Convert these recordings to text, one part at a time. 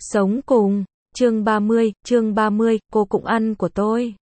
Sống cùng, chương 30, cô cũng ăn của tôi.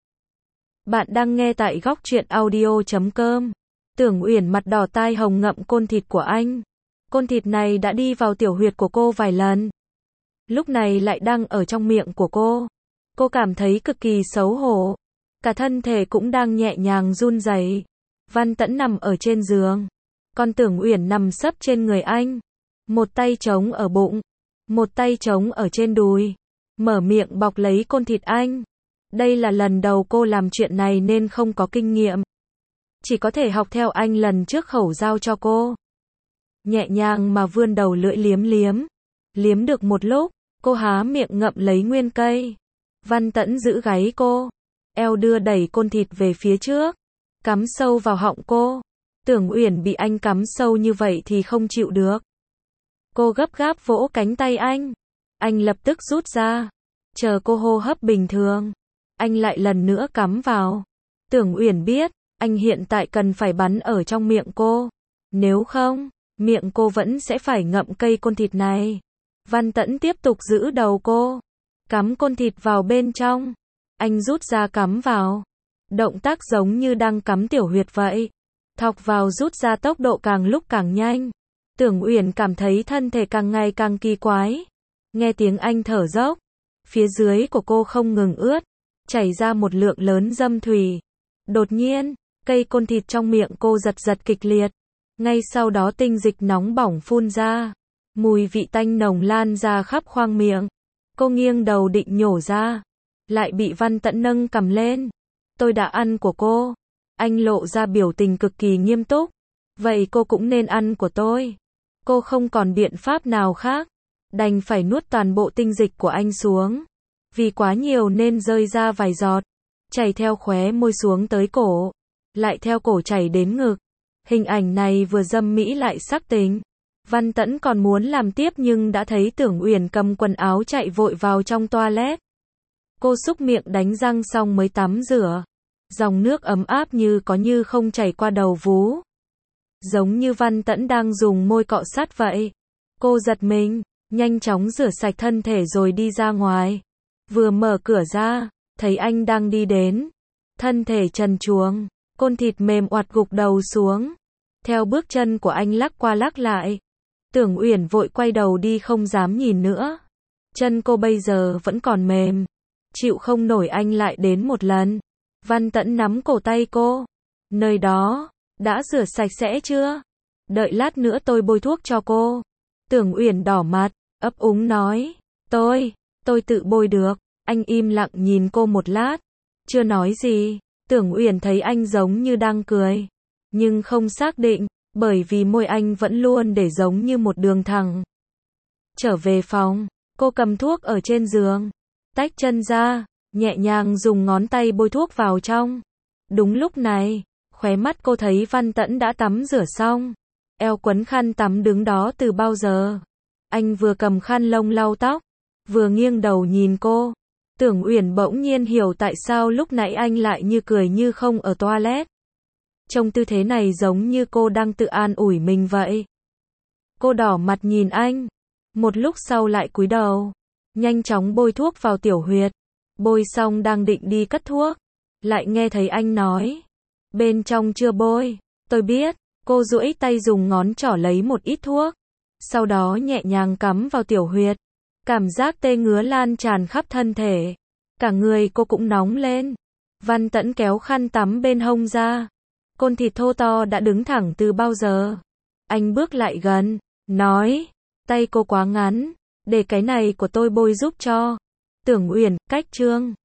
Bạn đang nghe tại góc truyện audio.com. Tưởng Uyển mặt đỏ tai hồng ngậm côn thịt của anh. Côn thịt này đã đi vào tiểu huyệt của cô vài lần. Lúc này lại đang ở trong miệng của cô. Cô cảm thấy cực kỳ xấu hổ. Cả thân thể cũng đang nhẹ nhàng run rẩy. Văn Tẫn nằm ở trên giường. Còn Tưởng Uyển nằm sấp trên người anh. Một tay trống ở bụng. Một tay trống ở trên đùi. Mở miệng bọc lấy côn thịt anh. Đây là lần đầu cô làm chuyện này nên không có kinh nghiệm. Chỉ có thể học theo anh lần trước khẩu giao cho cô. Nhẹ nhàng mà vươn đầu lưỡi liếm liếm. Liếm được một lúc, cô há miệng ngậm lấy nguyên cây. Văn Tẫn giữ gáy cô. Eo đưa đẩy côn thịt về phía trước. Cắm sâu vào họng cô. Tưởng Uyển bị anh cắm sâu như vậy thì không chịu được. Cô gấp gáp vỗ cánh tay anh. Anh lập tức rút ra. Chờ cô hô hấp bình thường. Anh lại lần nữa cắm vào. Tưởng Uyển biết, anh hiện tại cần phải bắn ở trong miệng cô. Nếu không, miệng cô vẫn sẽ phải ngậm cây côn thịt này. Văn Tẫn tiếp tục giữ đầu cô. Cắm côn thịt vào bên trong. Anh rút ra cắm vào. Động tác giống như đang cắm tiểu huyệt vậy. Thọc vào rút ra tốc độ càng lúc càng nhanh. Tưởng Uyển cảm thấy thân thể càng ngày càng kỳ quái. Nghe tiếng anh thở dốc. Phía dưới của cô không ngừng ướt. Chảy ra một lượng lớn dâm thủy. Đột nhiên, cây côn thịt trong miệng cô giật giật kịch liệt. Ngay sau đó tinh dịch nóng bỏng phun ra. Mùi vị tanh nồng lan ra khắp khoang miệng. Cô nghiêng đầu định nhổ ra. Lại bị Văn Tẫn nâng cầm lên. Tôi đã ăn của cô. Anh lộ ra biểu tình cực kỳ nghiêm túc. Vậy cô cũng nên ăn của tôi. Cô không còn biện pháp nào khác. Đành phải nuốt toàn bộ tinh dịch của anh xuống. Vì quá nhiều nên rơi ra vài giọt. Chảy theo khóe môi xuống tới cổ. Lại theo cổ chảy đến ngực. Hình ảnh này vừa dâm mỹ lại sắc tình. Văn Tẫn còn muốn làm tiếp nhưng đã thấy Tưởng Uyển cầm quần áo chạy vội vào trong toilet. Cô súc miệng đánh răng xong mới tắm rửa. Dòng nước ấm áp như có như không chảy qua đầu vú. Giống như Văn Tẫn đang dùng môi cọ sát vậy. Cô giật mình, nhanh chóng rửa sạch thân thể rồi đi ra ngoài. Vừa mở cửa ra, thấy anh đang đi đến. Thân thể trần truồng, côn thịt mềm oặt gục đầu xuống. Theo bước chân của anh lắc qua lắc lại. Tưởng Uyển vội quay đầu đi không dám nhìn nữa. Chân cô bây giờ vẫn còn mềm. Chịu không nổi anh lại đến một lần. Văn Tẫn nắm cổ tay cô. Nơi đó, đã rửa sạch sẽ chưa? Đợi lát nữa tôi bôi thuốc cho cô. Tưởng Uyển đỏ mặt, ấp úng nói. Tôi tự bôi được. Anh im lặng nhìn cô một lát. Chưa nói gì. Tưởng Uyển thấy anh giống như đang cười. Nhưng không xác định, bởi vì môi anh vẫn luôn để giống như một đường thẳng. Trở về phòng, cô cầm thuốc ở trên giường. Tách chân ra, nhẹ nhàng dùng ngón tay bôi thuốc vào trong. Đúng lúc này, khóe mắt cô thấy Văn Tẫn đã tắm rửa xong. Eo quấn khăn tắm đứng đó từ bao giờ. Anh vừa cầm khăn lông lau tóc, vừa nghiêng đầu nhìn cô. Tưởng Uyển bỗng nhiên hiểu tại sao lúc nãy anh lại như cười như không ở toilet. Trong tư thế này giống như cô đang tự an ủi mình vậy. Cô đỏ mặt nhìn anh. Một lúc sau lại cúi đầu. Nhanh chóng bôi thuốc vào tiểu huyệt. Bôi xong đang định đi cất thuốc. Lại nghe thấy anh nói. Bên trong chưa bôi. Tôi biết. Cô duỗi tay dùng ngón trỏ lấy một ít thuốc. Sau đó nhẹ nhàng cắm vào tiểu huyệt. Cảm giác tê ngứa lan tràn khắp thân thể. Cả người cô cũng nóng lên. Văn Tẫn kéo khăn tắm bên hông ra. Côn thịt thô to đã đứng thẳng từ bao giờ. Anh bước lại gần, nói. Tay cô quá ngắn. Để cái này của tôi bôi giúp cho. Tưởng Uyển, cách chương.